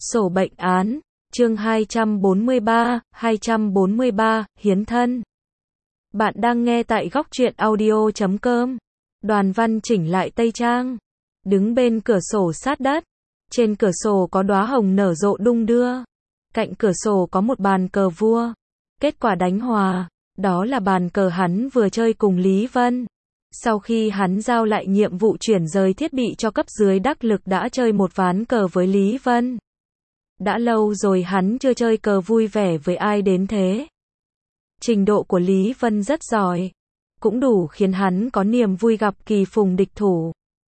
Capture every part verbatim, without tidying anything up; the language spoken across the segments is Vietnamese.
Sổ bệnh án, chương hai trăm bốn mươi ba, hai trăm bốn mươi ba, hiến thân. Bạn đang nghe tại góc truyện audio chấm com. Đoàn Văn chỉnh lại tây trang, đứng bên cửa sổ sát đất. Trên cửa sổ có đóa hồng nở rộ đung đưa. Cạnh cửa sổ có một bàn cờ vua. Kết quả đánh hòa, đó là bàn cờ hắn vừa chơi cùng Lý Vân. Sau khi hắn giao lại nhiệm vụ chuyển rời thiết bị cho cấp dưới đắc lực đã chơi một ván cờ với Lý Vân. Đã lâu rồi hắn chưa chơi cờ vui vẻ với ai đến thế. Trình độ của Lý Vân rất giỏi, cũng đủ khiến hắn có niềm vui gặp kỳ phùng địch thủ.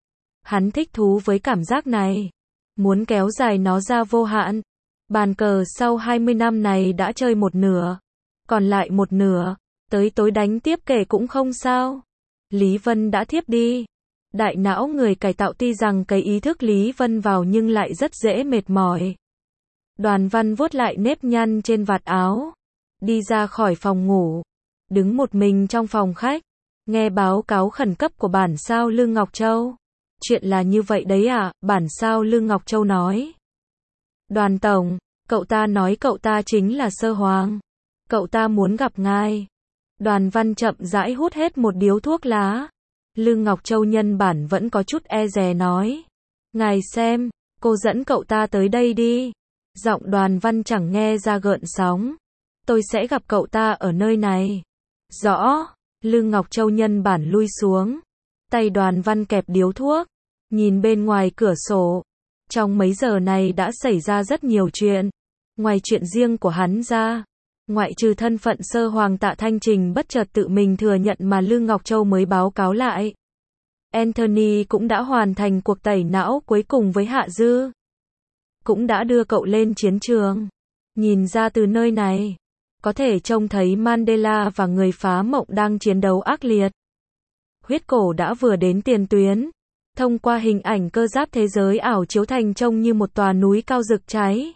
Hắn thích thú với cảm giác này, muốn kéo dài nó ra vô hạn. Bàn cờ sau hai mươi năm này đã chơi một nửa, còn lại một nửa, tới tối đánh tiếp kể cũng không sao. Lý Vân đã thiếp đi. Đại não người cải tạo tuy rằng cấy ý thức Lý Vân vào nhưng lại rất dễ mệt mỏi. Đoàn Văn vuốt lại nếp nhăn trên vạt áo, đi ra khỏi phòng ngủ, đứng một mình trong phòng khách, nghe báo cáo khẩn cấp của bản sao Lương Ngọc Châu. Chuyện là như vậy đấy à, bản sao Lương Ngọc Châu nói. Đoàn tổng, cậu ta nói cậu ta chính là Sơ Hoàng. Cậu ta muốn gặp ngài. Đoàn Văn chậm rãi hút hết một điếu thuốc lá. Lương Ngọc Châu nhân bản vẫn có chút e dè nói. Ngài xem, cô dẫn cậu ta tới đây đi. Giọng Đoàn Văn chẳng nghe ra gợn sóng. Tôi sẽ gặp cậu ta ở nơi này. Rõ. Lương Ngọc Châu nhân bản lui xuống. Tay Đoàn Văn kẹp điếu thuốc, nhìn bên ngoài cửa sổ. Trong mấy giờ này đã xảy ra rất nhiều chuyện. Ngoài chuyện riêng của hắn ra, ngoại trừ thân phận Sơ Hoàng Tạ Thanh Trình bất chợt tự mình thừa nhận mà Lương Ngọc Châu mới báo cáo lại. Anthony cũng đã hoàn thành cuộc tẩy não cuối cùng với Hạ Dư. Cũng đã đưa cậu lên chiến trường. Nhìn ra từ nơi này, có thể trông thấy Mandela và người phá mộng đang chiến đấu ác liệt. Huyết cổ đã vừa đến tiền tuyến. Thông qua hình ảnh cơ giáp thế giới ảo chiếu thành trông như một tòa núi cao rực cháy.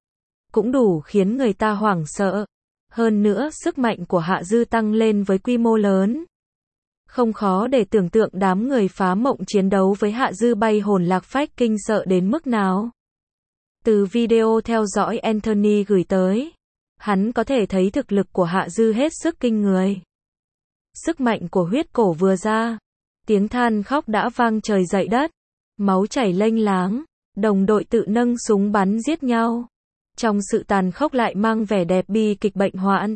Cũng đủ khiến người ta hoảng sợ. Hơn nữa sức mạnh của Hạ Dư tăng lên với quy mô lớn. Không khó để tưởng tượng đám người phá mộng chiến đấu với Hạ Dư bay hồn lạc phách kinh sợ đến mức nào. Từ video theo dõi Anthony gửi tới, hắn có thể thấy thực lực của Hạ Dư hết sức kinh người. Sức mạnh của huyết cổ vừa ra, tiếng than khóc đã vang trời dậy đất, máu chảy lênh láng, đồng đội tự nâng súng bắn giết nhau. Trong sự tàn khốc lại mang vẻ đẹp bi kịch bệnh hoạn.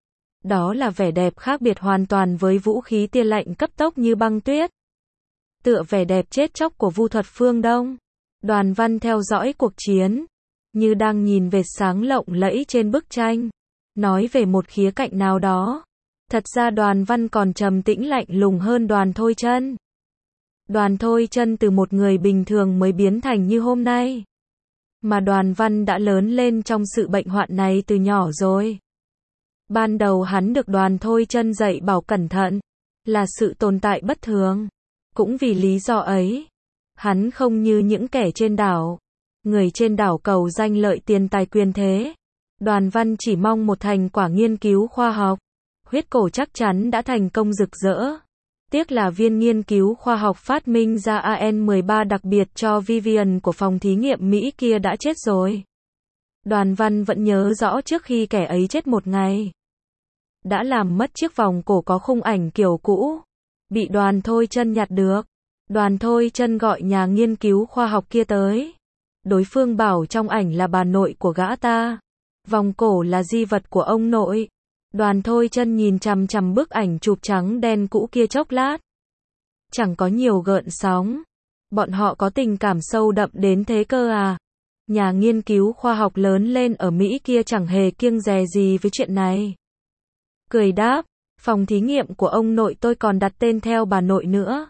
Đó là vẻ đẹp khác biệt hoàn toàn với vũ khí tia lạnh cấp tốc như băng tuyết. Tựa vẻ đẹp chết chóc của vu thuật phương Đông. Đoàn Văn theo dõi cuộc chiến, như đang nhìn vệt sáng lộng lẫy trên bức tranh. Nói về một khía cạnh nào đó, thật ra Đoàn Văn còn trầm tĩnh lạnh lùng hơn Đoàn Thôi Chân. Đoàn Thôi Chân từ một người bình thường mới biến thành như hôm nay. Mà Đoàn Văn đã lớn lên trong sự bệnh hoạn này từ nhỏ rồi. Ban đầu hắn được Đoàn Thôi Chân dạy bảo cẩn thận, là sự tồn tại bất thường. Cũng vì lý do ấy, hắn không như những kẻ trên đảo. Người trên đảo cầu danh lợi tiền tài quyền thế. Đoàn Văn chỉ mong một thành quả nghiên cứu khoa học. Huyết cổ chắc chắn đã thành công rực rỡ. Tiếc là viên nghiên cứu khoa học phát minh ra A N mười ba đặc biệt cho Vivian của phòng thí nghiệm Mỹ kia đã chết rồi. Đoàn Văn vẫn nhớ rõ trước khi kẻ ấy chết một ngày, đã làm mất chiếc vòng cổ có khung ảnh kiểu cũ, bị Đoàn Thôi Chân nhặt được. Đoàn Thôi Chân gọi nhà nghiên cứu khoa học kia tới. Đối phương bảo trong ảnh là bà nội của gã ta, vòng cổ là di vật của ông nội. Đoàn Thôi Chân nhìn chằm chằm bức ảnh chụp trắng đen cũ kia chốc lát. Chẳng có nhiều gợn sóng. Bọn họ có tình cảm sâu đậm đến thế cơ à? Nhà nghiên cứu khoa học lớn lên ở Mỹ kia chẳng hề kiêng dè gì với chuyện này. Cười đáp, phòng thí nghiệm của ông nội tôi còn đặt tên theo bà nội nữa.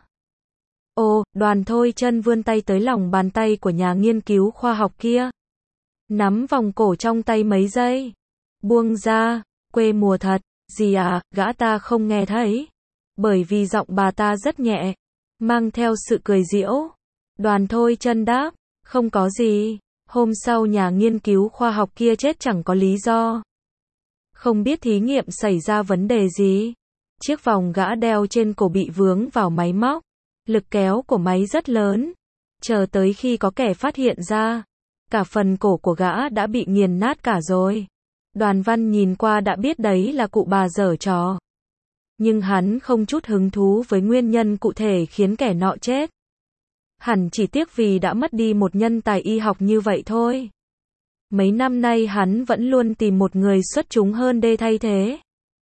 Ồ, Đoàn Thôi Chân vươn tay tới lòng bàn tay của nhà nghiên cứu khoa học kia. Nắm vòng cổ trong tay mấy giây. Buông ra. Quê mùa thật. Gì à, gã ta không nghe thấy. Bởi vì giọng bà ta rất nhẹ, mang theo sự cười giễu. Đoàn Thôi Chân đáp, không có gì. Hôm sau nhà nghiên cứu khoa học kia chết chẳng có lý do. Không biết thí nghiệm xảy ra vấn đề gì. Chiếc vòng gã đeo trên cổ bị vướng vào máy móc. Lực kéo của máy rất lớn. Chờ tới khi có kẻ phát hiện ra, cả phần cổ của gã đã bị nghiền nát cả rồi. Đoàn Văn nhìn qua đã biết đấy là cụ bà giở trò. Nhưng hắn không chút hứng thú với nguyên nhân cụ thể khiến kẻ nọ chết. Hẳn chỉ tiếc vì đã mất đi một nhân tài y học như vậy thôi. Mấy năm nay hắn vẫn luôn tìm một người xuất chúng hơn để thay thế.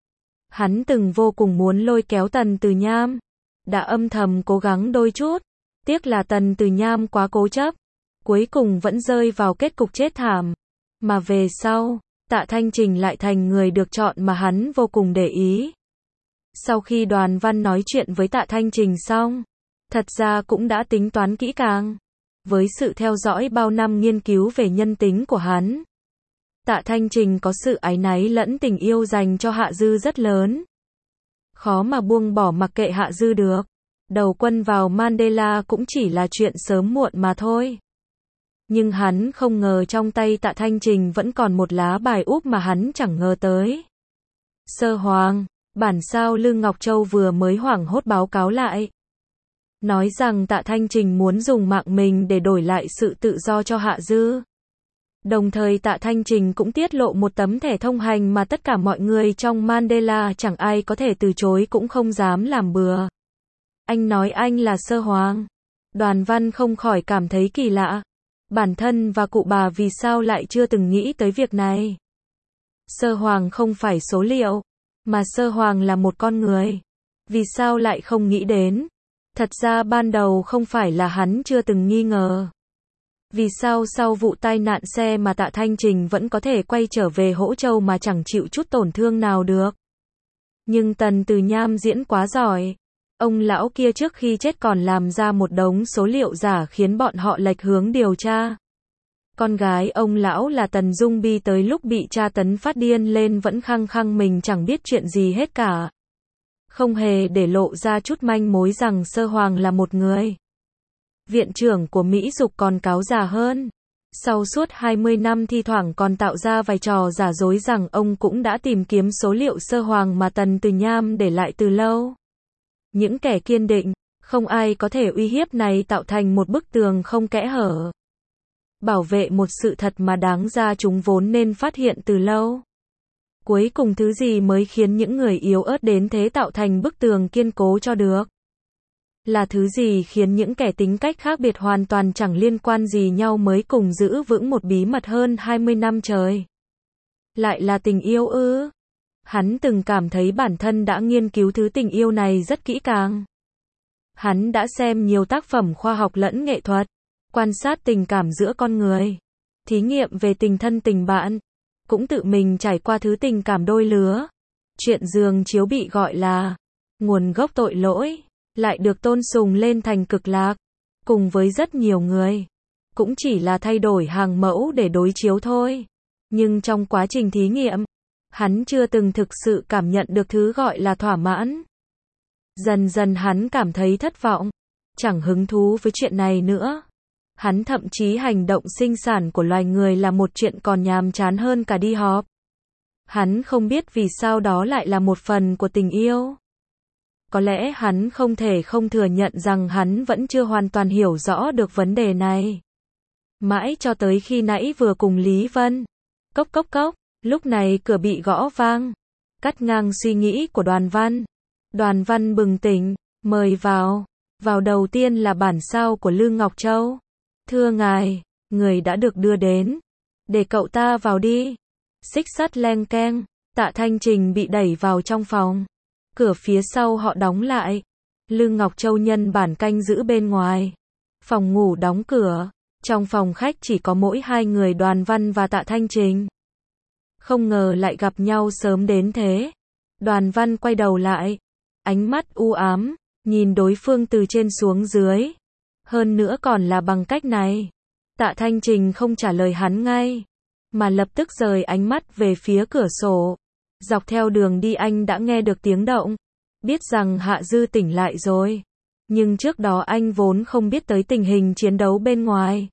Hắn từng vô cùng muốn lôi kéo Tần Từ Nham. Đã âm thầm cố gắng đôi chút. Tiếc là Tần Từ Nham quá cố chấp. Cuối cùng vẫn rơi vào kết cục chết thảm. Mà về sau, Tạ Thanh Trình lại thành người được chọn mà hắn vô cùng để ý. Sau khi Đoàn Văn nói chuyện với Tạ Thanh Trình xong, thật ra cũng đã tính toán kỹ càng. Với sự theo dõi bao năm nghiên cứu về nhân tính của hắn, Tạ Thanh Trình có sự áy náy lẫn tình yêu dành cho Hạ Dư rất lớn. Khó mà buông bỏ mặc kệ Hạ Dư được. Đầu quân vào Mandela cũng chỉ là chuyện sớm muộn mà thôi. Nhưng hắn không ngờ trong tay Tạ Thanh Trình vẫn còn một lá bài úp mà hắn chẳng ngờ tới. Sơ Hoàng, bản sao Lương Ngọc Châu vừa mới hoảng hốt báo cáo lại. Nói rằng Tạ Thanh Trình muốn dùng mạng mình để đổi lại sự tự do cho Hạ Dư. Đồng thời Tạ Thanh Trình cũng tiết lộ một tấm thẻ thông hành mà tất cả mọi người trong Mandela chẳng ai có thể từ chối cũng không dám làm bừa. Anh nói anh là Sơ Hoàng. Đoàn Văn không khỏi cảm thấy kỳ lạ. Bản thân và cụ bà vì sao lại chưa từng nghĩ tới việc này. Sơ Hoàng không phải số liệu, mà Sơ Hoàng là một con người. Vì sao lại không nghĩ đến? Thật ra ban đầu không phải là hắn chưa từng nghi ngờ. Vì sao sau vụ tai nạn xe mà Tạ Thanh Trình vẫn có thể quay trở về Hỗ Châu mà chẳng chịu chút tổn thương nào được? Nhưng Tần Từ Nham diễn quá giỏi. Ông lão kia trước khi chết còn làm ra một đống số liệu giả khiến bọn họ lệch hướng điều tra. Con gái ông lão là Tần Dung Bi tới lúc bị tra tấn phát điên lên vẫn khăng khăng mình chẳng biết chuyện gì hết cả. Không hề để lộ ra chút manh mối rằng Sơ Hoàng là một người. Viện trưởng của Mỹ Dục còn cáo già hơn. Sau suốt hai mươi năm thi thoảng còn tạo ra vài trò giả dối rằng ông cũng đã tìm kiếm số liệu Sơ Hoàng mà Tần Từ Nham để lại từ lâu. Những kẻ kiên định, không ai có thể uy hiếp này tạo thành một bức tường không kẽ hở. Bảo vệ một sự thật mà đáng ra chúng vốn nên phát hiện từ lâu. Cuối cùng thứ gì mới khiến những người yếu ớt đến thế tạo thành bức tường kiên cố cho được? Là thứ gì khiến những kẻ tính cách khác biệt hoàn toàn chẳng liên quan gì nhau mới cùng giữ vững một bí mật hơn hai mươi năm trời? Lại là tình yêu ư? Hắn từng cảm thấy bản thân đã nghiên cứu thứ tình yêu này rất kỹ càng. Hắn đã xem nhiều tác phẩm khoa học lẫn nghệ thuật, quan sát tình cảm giữa con người, thí nghiệm về tình thân tình bạn, cũng tự mình trải qua thứ tình cảm đôi lứa. Chuyện giường chiếu bị gọi là nguồn gốc tội lỗi, lại được tôn sùng lên thành cực lạc, cùng với rất nhiều người. Cũng chỉ là thay đổi hàng mẫu để đối chiếu thôi. Nhưng trong quá trình thí nghiệm, hắn chưa từng thực sự cảm nhận được thứ gọi là thỏa mãn. Dần dần hắn cảm thấy thất vọng, chẳng hứng thú với chuyện này nữa. Hắn thậm chí hành động sinh sản của loài người là một chuyện còn nhàm chán hơn cả đi họp. Hắn không biết vì sao đó lại là một phần của tình yêu. Có lẽ hắn không thể không thừa nhận rằng hắn vẫn chưa hoàn toàn hiểu rõ được vấn đề này. Mãi cho tới khi nãy vừa cùng Lý Vân. Cốc cốc cốc, lúc này cửa bị gõ vang. Cắt ngang suy nghĩ của Đoàn Văn. Đoàn Văn bừng tỉnh, mời vào. Vào đầu tiên là bản sao của Lương Ngọc Châu. Thưa ngài, người đã được đưa đến. Để cậu ta vào đi. Xích sắt leng keng, Tạ Thanh Trình bị đẩy vào trong phòng. Cửa phía sau họ đóng lại. Lương Ngọc Châu nhân bản canh giữ bên ngoài. Phòng ngủ đóng cửa. Trong phòng khách chỉ có mỗi hai người Đoàn Văn và Tạ Thanh Trình. Không ngờ lại gặp nhau sớm đến thế. Đoàn Văn quay đầu lại. Ánh mắt u ám, nhìn đối phương từ trên xuống dưới. Hơn nữa còn là bằng cách này. Tạ Thanh Trình không trả lời hắn ngay, mà lập tức rời ánh mắt về phía cửa sổ. Dọc theo đường đi anh đã nghe được tiếng động. Biết rằng Hạ Dư tỉnh lại rồi. Nhưng trước đó anh vốn không biết tới tình hình chiến đấu bên ngoài.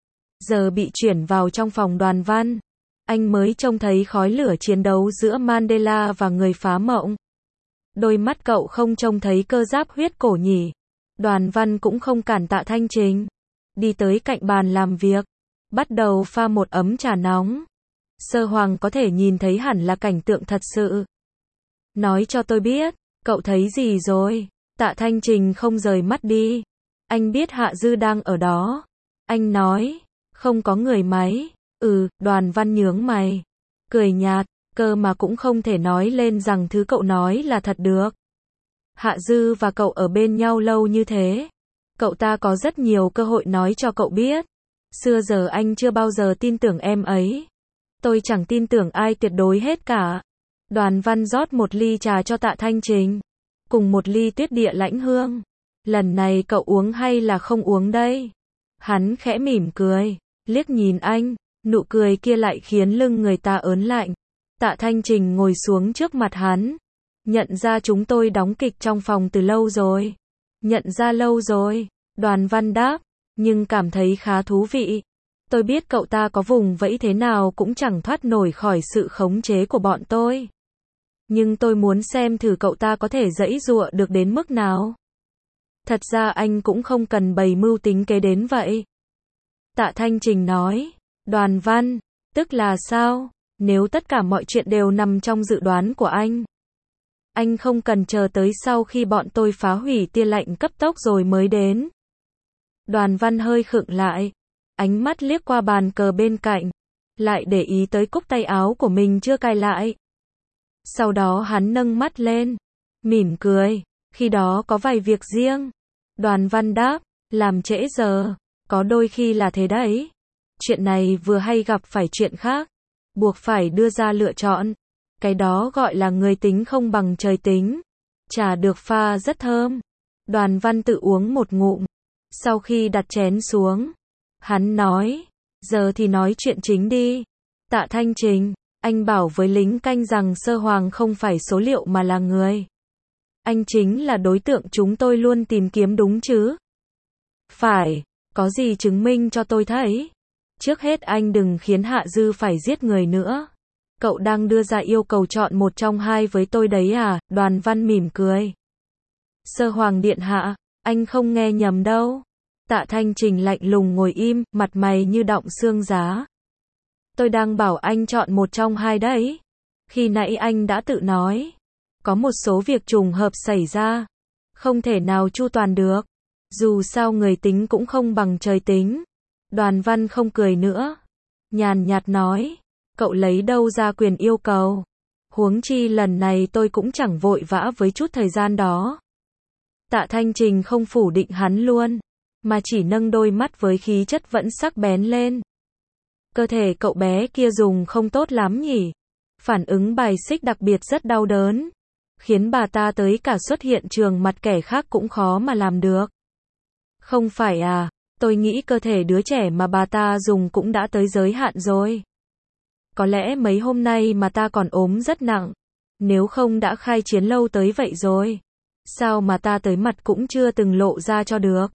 Giờ bị chuyển vào trong phòng Đoàn Văn. Anh mới trông thấy khói lửa chiến đấu giữa Mandela và người phá mộng. Đôi mắt cậu không trông thấy cơ giáp huyết cổ nhỉ? Đoàn Văn cũng không cản Tạ Thanh Trình. Đi tới cạnh bàn làm việc. bắt đầu pha một ấm trà nóng. Sơ Hoàng có thể nhìn thấy hẳn là cảnh tượng thật sự. Nói cho tôi biết, cậu thấy gì rồi? Tạ Thanh Trình không rời mắt đi. Anh biết Hạ Dư đang ở đó. Anh nói, không có người máy. Ừ, Đoàn Văn nhướng mày. Cười nhạt, cơ mà cũng không thể nói lên rằng thứ cậu nói là thật được. Hạ Dư và cậu ở bên nhau lâu như thế. Cậu ta có rất nhiều cơ hội nói cho cậu biết. Xưa giờ anh chưa bao giờ tin tưởng em ấy. Tôi chẳng tin tưởng ai tuyệt đối hết cả. Đoàn Văn rót một ly trà cho Tạ Thanh Trình. Cùng một ly tuyết địa lãnh hương. Lần này cậu uống hay là không uống đây? Hắn khẽ mỉm cười. Liếc nhìn anh. Nụ cười kia lại khiến lưng người ta ớn lạnh. Tạ Thanh Trình ngồi xuống trước mặt hắn. Nhận ra chúng tôi đóng kịch trong phòng từ lâu rồi. Nhận ra lâu rồi. Đoàn Văn đáp. Nhưng cảm thấy khá thú vị. Tôi biết cậu ta có vùng vẫy thế nào cũng chẳng thoát nổi khỏi sự khống chế của bọn tôi. Nhưng tôi muốn xem thử cậu ta có thể giãy giụa được đến mức nào. Thật ra anh cũng không cần bày mưu tính kế đến vậy. Tạ Thanh Trình nói. Đoàn Văn, tức là sao? Nếu tất cả mọi chuyện đều nằm trong dự đoán của anh. Anh không cần chờ tới sau khi bọn tôi phá hủy tia lạnh cấp tốc rồi mới đến. Đoàn Văn hơi khựng lại. Ánh mắt liếc qua bàn cờ bên cạnh. Lại để ý tới cúc tay áo của mình chưa cài lại. Sau đó hắn nâng mắt lên. Mỉm cười. Khi đó có vài việc riêng. Đoàn Văn đáp. Làm trễ giờ. Có đôi khi là thế đấy. Chuyện này vừa hay gặp phải chuyện khác. Buộc phải đưa ra lựa chọn. Cái đó gọi là người tính không bằng trời tính. Trà được pha rất thơm. Đoàn Văn tự uống một ngụm. Sau khi đặt chén xuống. Hắn nói. Giờ thì nói chuyện chính đi. Tạ Thanh Trình. Anh bảo với lính canh rằng Sơ Hoàng không phải số liệu mà là người. Anh chính là đối tượng chúng tôi luôn tìm kiếm đúng chứ? Phải. Có gì chứng minh cho tôi thấy? Trước hết anh đừng khiến Hạ Dư phải giết người nữa. Cậu đang đưa ra yêu cầu chọn một trong hai với tôi đấy à? Đoàn Văn mỉm cười. Sơ Hoàng điện hạ, anh không nghe nhầm đâu. Tạ Thanh Trình lạnh lùng ngồi im, mặt mày như đọng xương giá. Tôi đang bảo anh chọn một trong hai đấy. Khi nãy anh đã tự nói. Có một số việc trùng hợp xảy ra. Không thể nào chu toàn được. Dù sao người tính cũng không bằng trời tính. Đoàn Văn không cười nữa. Nhàn nhạt nói. Cậu lấy đâu ra quyền yêu cầu? Huống chi lần này tôi cũng chẳng vội vã với chút thời gian đó. Tạ Thanh Trình không phủ định hắn luôn. Mà chỉ nâng đôi mắt với khí chất vẫn sắc bén lên. Cơ thể cậu bé kia dùng không tốt lắm nhỉ? Phản ứng bài xích đặc biệt rất đau đớn. Khiến bà ta tới cả xuất hiện trường mặt kẻ khác cũng khó mà làm được. Không phải à, tôi nghĩ cơ thể đứa trẻ mà bà ta dùng cũng đã tới giới hạn rồi. Có lẽ mấy hôm nay mà ta còn ốm rất nặng. Nếu không đã khai chiến lâu tới vậy rồi. Sao mà ta tới mặt cũng chưa từng lộ ra cho được.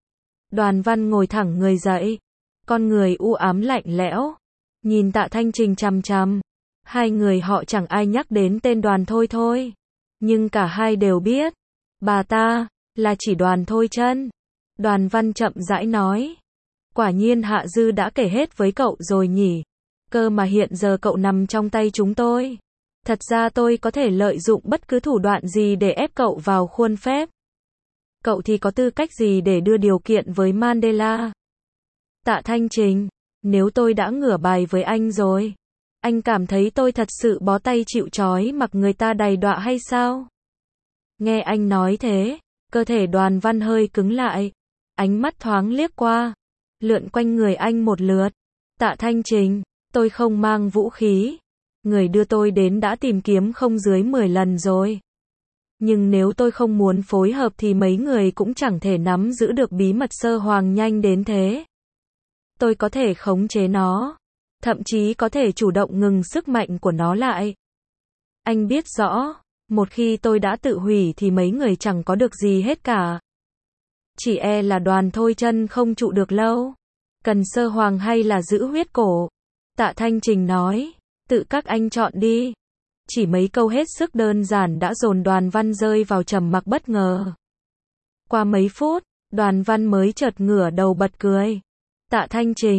Đoàn Văn ngồi thẳng người dậy. Con người u ám lạnh lẽo. Nhìn Tạ Thanh Trình chằm chằm. Hai người họ chẳng ai nhắc đến tên Đoàn Thôi Thôi. Nhưng cả hai đều biết. Bà ta, là chỉ Đoàn Thôi Chân. Đoàn Văn chậm rãi nói. Quả nhiên Hạ Dư đã kể hết với cậu rồi nhỉ. Cơ mà hiện giờ cậu nằm trong tay chúng tôi. Thật ra tôi có thể lợi dụng bất cứ thủ đoạn gì để ép cậu vào khuôn phép. Cậu thì có tư cách gì để đưa điều kiện với Mandela? Tạ Thanh Trình, nếu tôi đã ngửa bài với anh rồi, anh cảm thấy tôi thật sự bó tay chịu trói mặc người ta đầy đọa hay sao? Nghe anh nói thế, cơ thể Đoàn Văn hơi cứng lại. Ánh mắt thoáng liếc qua, lượn quanh người anh một lượt. Tạ Thanh Trình, tôi không mang vũ khí. Người đưa tôi đến đã tìm kiếm không dưới mười lần rồi. Nhưng nếu tôi không muốn phối hợp thì mấy người cũng chẳng thể nắm giữ được bí mật Sơ Hoàng nhanh đến thế. Tôi có thể khống chế nó. Thậm chí có thể chủ động ngừng sức mạnh của nó lại. Anh biết rõ, một khi tôi đã tự hủy thì mấy người chẳng có được gì hết cả. Chỉ e là Đoàn Thôi Chân không trụ được lâu. Cần Sơ Hoàng hay là giữ huyết cổ? Tạ Thanh Trình nói, tự các anh chọn đi. Chỉ mấy câu hết sức đơn giản đã dồn Đoàn Văn rơi vào trầm mặc bất ngờ. Qua mấy phút, Đoàn Văn mới chợt ngửa đầu bật cười. Tạ Thanh Trình,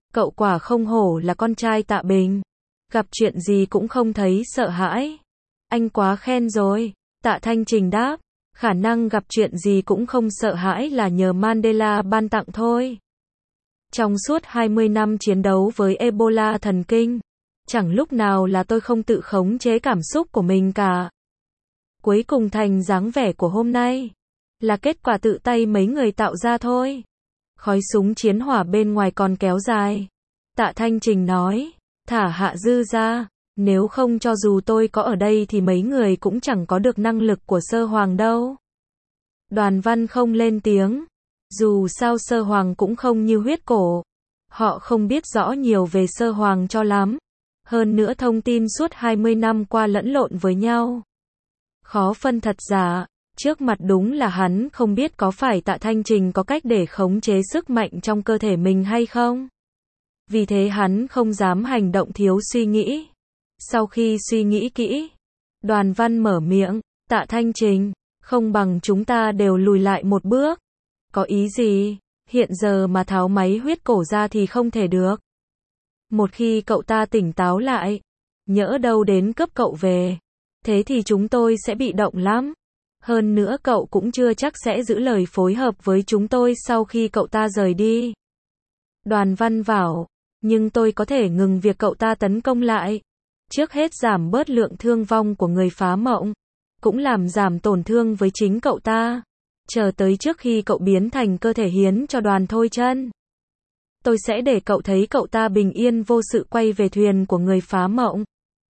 Cậu quả không hổ là con trai Tạ Bình. Gặp chuyện gì cũng không thấy sợ hãi. Anh quá khen rồi. Tạ Thanh Trình đáp. Khả năng gặp chuyện gì cũng không sợ hãi là nhờ Mandela ban tặng thôi. Trong suốt hai mươi năm chiến đấu với Ebola thần kinh, chẳng lúc nào là tôi không tự khống chế cảm xúc của mình cả. Cuối cùng thành dáng vẻ của hôm nay là kết quả tự tay mấy người tạo ra thôi. Khói súng chiến hỏa bên ngoài còn kéo dài. Tạ Thanh Trình nói, thả Hạ Dư ra, nếu không cho dù tôi có ở đây thì mấy người cũng chẳng có được năng lực của Sơ Hoàng đâu. Đoàn Văn không lên tiếng. Dù sao Sơ Hoàng cũng không như Huyết Cổ. Họ không biết rõ nhiều về Sơ Hoàng cho lắm. Hơn nữa thông tin suốt hai mươi năm qua lẫn lộn với nhau. Khó phân thật giả. Trước mặt đúng là hắn không biết có phải Tạ Thanh Trình có cách để khống chế sức mạnh trong cơ thể mình hay không. Vì thế hắn không dám hành động thiếu suy nghĩ. Sau khi suy nghĩ kỹ, Đoàn Văn mở miệng, Tạ Thanh Trình, không bằng chúng ta đều lùi lại một bước. Có ý gì? Hiện giờ mà tháo máy Huyết Cổ ra thì không thể được. Một khi cậu ta tỉnh táo lại, nhỡ đâu đến cướp cậu về, thế thì chúng tôi sẽ bị động lắm. Hơn nữa cậu cũng chưa chắc sẽ giữ lời phối hợp với chúng tôi sau khi cậu ta rời đi. Đoàn Văn bảo, nhưng tôi có thể ngừng việc cậu ta tấn công lại. Trước hết giảm bớt lượng thương vong của người phá mộng, cũng làm giảm tổn thương với chính cậu ta. Chờ tới trước khi cậu biến thành cơ thể hiến cho Đoàn Thôi Chân, tôi sẽ để cậu thấy cậu ta bình yên vô sự quay về thuyền của người phá mộng.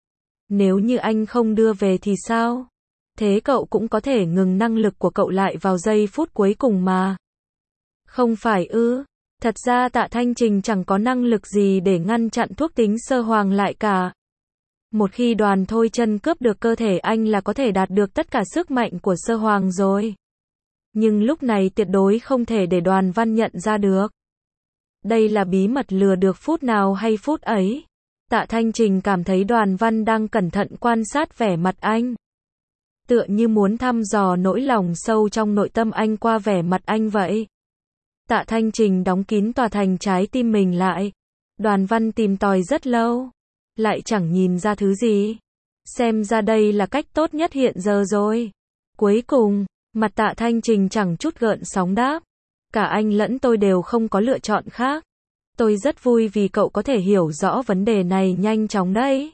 Nếu như anh không đưa về thì sao? Thế cậu cũng có thể ngừng năng lực của cậu lại vào giây phút cuối cùng mà. Không phải ư? Thật ra Tạ Thanh Trình chẳng có năng lực gì để ngăn chặn thuốc tính Sơ Hoàng lại cả. Một khi Đoàn Thôi Chân cướp được cơ thể anh là có thể đạt được tất cả sức mạnh của Sơ Hoàng rồi. Nhưng lúc này tuyệt đối không thể để Đoàn Văn nhận ra được. Đây là bí mật lừa được phút nào hay phút ấy. Tạ Thanh Trình cảm thấy Đoàn Văn đang cẩn thận quan sát vẻ mặt anh. Tựa như muốn thăm dò nỗi lòng sâu trong nội tâm anh qua vẻ mặt anh vậy. Tạ Thanh Trình đóng kín tòa thành trái tim mình lại. Đoàn Văn tìm tòi rất lâu, lại chẳng nhìn ra thứ gì. Xem ra đây là cách tốt nhất hiện giờ rồi. Cuối cùng, mặt Tạ Thanh Trình chẳng chút gợn sóng đáp. Cả anh lẫn tôi đều không có lựa chọn khác. Tôi rất vui vì cậu có thể hiểu rõ vấn đề này nhanh chóng đấy.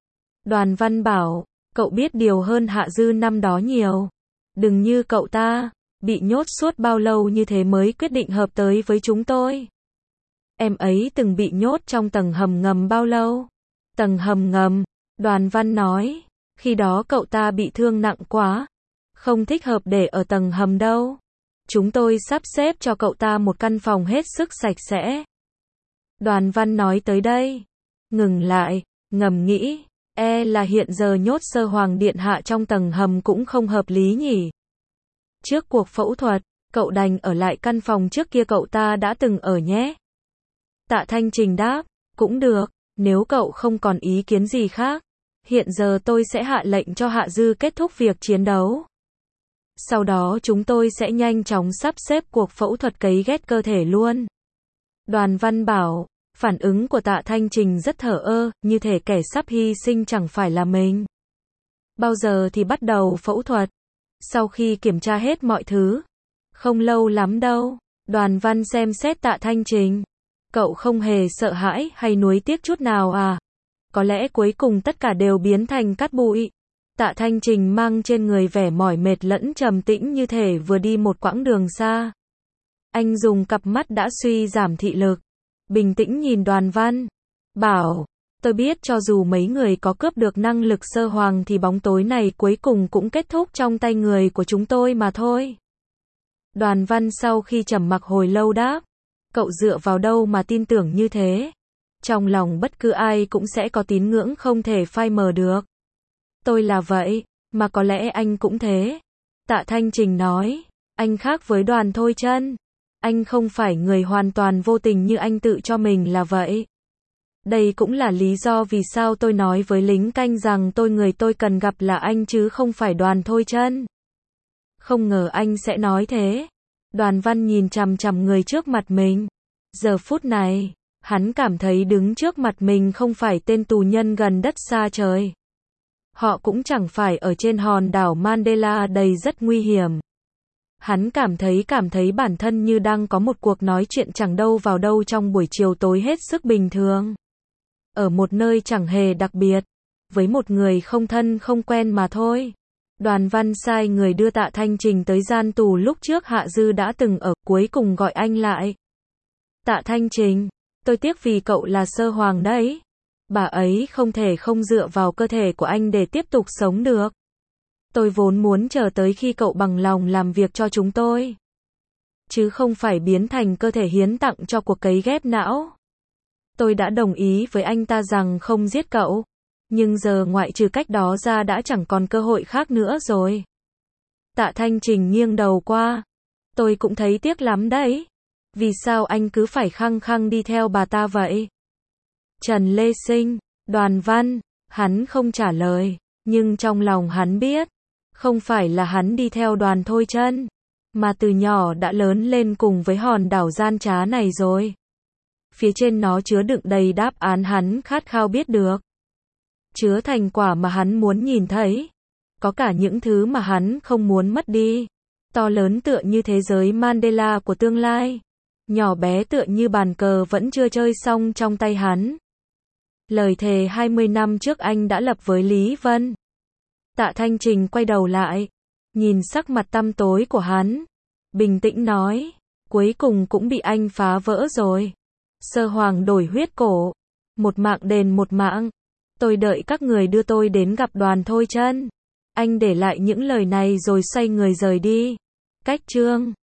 Đoàn Văn bảo, cậu biết điều hơn Hạ Dư năm đó nhiều. Đừng như cậu ta, bị nhốt suốt bao lâu như thế mới quyết định hợp tới với chúng tôi. Em ấy từng bị nhốt trong tầng hầm ngầm bao lâu? Tầng hầm ngầm, Đoàn Văn nói, khi đó cậu ta bị thương nặng quá, không thích hợp để ở tầng hầm đâu. Chúng tôi sắp xếp cho cậu ta một căn phòng hết sức sạch sẽ. Đoàn Văn nói tới đây, ngừng lại, ngầm nghĩ, e là hiện giờ nhốt Sơ Hoàng điện hạ trong tầng hầm cũng không hợp lý nhỉ. Trước cuộc phẫu thuật, cậu đành ở lại căn phòng trước kia cậu ta đã từng ở nhé. Tạ Thanh Trình đáp, cũng được, nếu cậu không còn ý kiến gì khác. Hiện giờ tôi sẽ hạ lệnh cho Hạ Dư kết thúc việc chiến đấu. Sau đó chúng tôi sẽ nhanh chóng sắp xếp cuộc phẫu thuật cấy ghép cơ thể luôn. Đoàn Văn bảo, phản ứng của Tạ Thanh Trình rất thờ ơ, như thể kẻ sắp hy sinh chẳng phải là mình. Bao giờ thì bắt đầu phẫu thuật? Sau khi kiểm tra hết mọi thứ. Không lâu lắm đâu. Đoàn Văn xem xét Tạ Thanh Trình. Cậu không hề sợ hãi hay nuối tiếc chút nào à? Có lẽ cuối cùng tất cả đều biến thành cát bụi. Tạ Thanh Trình mang trên người vẻ mỏi mệt lẫn trầm tĩnh như thể vừa đi một quãng đường xa. Anh dùng cặp mắt đã suy giảm thị lực, bình tĩnh nhìn Đoàn Văn, bảo, tôi biết cho dù mấy người có cướp được năng lực Sơ Hoàng thì bóng tối này cuối cùng cũng kết thúc trong tay người của chúng tôi mà thôi. Đoàn Văn sau khi trầm mặc hồi lâu đáp, cậu dựa vào đâu mà tin tưởng như thế? Trong lòng bất cứ ai cũng sẽ có tín ngưỡng không thể phai mờ được. Tôi là vậy, mà có lẽ anh cũng thế. Tạ Thanh Trình nói, anh khác với Đoàn Thôi Chân. Anh không phải người hoàn toàn vô tình như anh tự cho mình là vậy. Đây cũng là lý do vì sao tôi nói với lính canh rằng tôi người tôi cần gặp là anh chứ không phải Đoàn Thôi Chân. Không ngờ anh sẽ nói thế. Đoàn Văn nhìn chằm chằm người trước mặt mình. Giờ phút này, Hắn cảm thấy đứng trước mặt mình không phải tên tù nhân gần đất xa trời. Họ cũng chẳng phải ở trên hòn đảo Mandela đầy rất nguy hiểm. Hắn cảm thấy cảm thấy bản thân như đang có một cuộc nói chuyện chẳng đâu vào đâu trong buổi chiều tối hết sức bình thường. Ở một nơi chẳng hề đặc biệt, với một người không thân không quen mà thôi. Đoàn Văn sai người đưa Tạ Thanh Trình tới gian tù lúc trước Hạ Dư đã từng ở, cuối cùng gọi anh lại. Tạ Thanh Trình, tôi tiếc vì cậu là Sơ Hoàng đấy. Bà ấy không thể không dựa vào cơ thể của anh để tiếp tục sống được. Tôi vốn muốn chờ tới khi cậu bằng lòng làm việc cho chúng tôi. Chứ không phải biến thành cơ thể hiến tặng cho cuộc cấy ghép não. Tôi đã đồng ý với anh ta rằng không giết cậu. Nhưng giờ ngoại trừ cách đó ra đã chẳng còn cơ hội khác nữa rồi. Tạ Thanh Trình nghiêng đầu qua. Tôi cũng thấy tiếc lắm đấy. Vì sao anh cứ phải khăng khăng đi theo bà ta vậy? Trần Lê Sinh, Đoàn Văn, hắn không trả lời. Nhưng trong lòng hắn biết. Không phải là hắn đi theo Đoàn Thôi Chân. Mà từ nhỏ đã lớn lên cùng với hòn đảo gian trá này rồi. Phía trên nó chứa đựng đầy đáp án hắn khát khao biết được. Chứa thành quả mà hắn muốn nhìn thấy. Có cả những thứ mà hắn không muốn mất đi. To lớn tựa như thế giới Mandela của tương lai. Nhỏ bé tựa như bàn cờ vẫn chưa chơi xong trong tay hắn. Lời thề hai mươi năm trước anh đã lập với Lý Vân. Tạ Thanh Trình quay đầu lại. Nhìn sắc mặt tăm tối của hắn. Bình tĩnh nói. Cuối cùng cũng bị anh phá vỡ rồi. Sơ Hoàng đổi huyết cổ. Một mạng đền một mạng. Tôi đợi các người đưa tôi đến gặp Đoàn Thôi Chân. Anh để lại những lời này rồi xoay người rời đi. Cách chương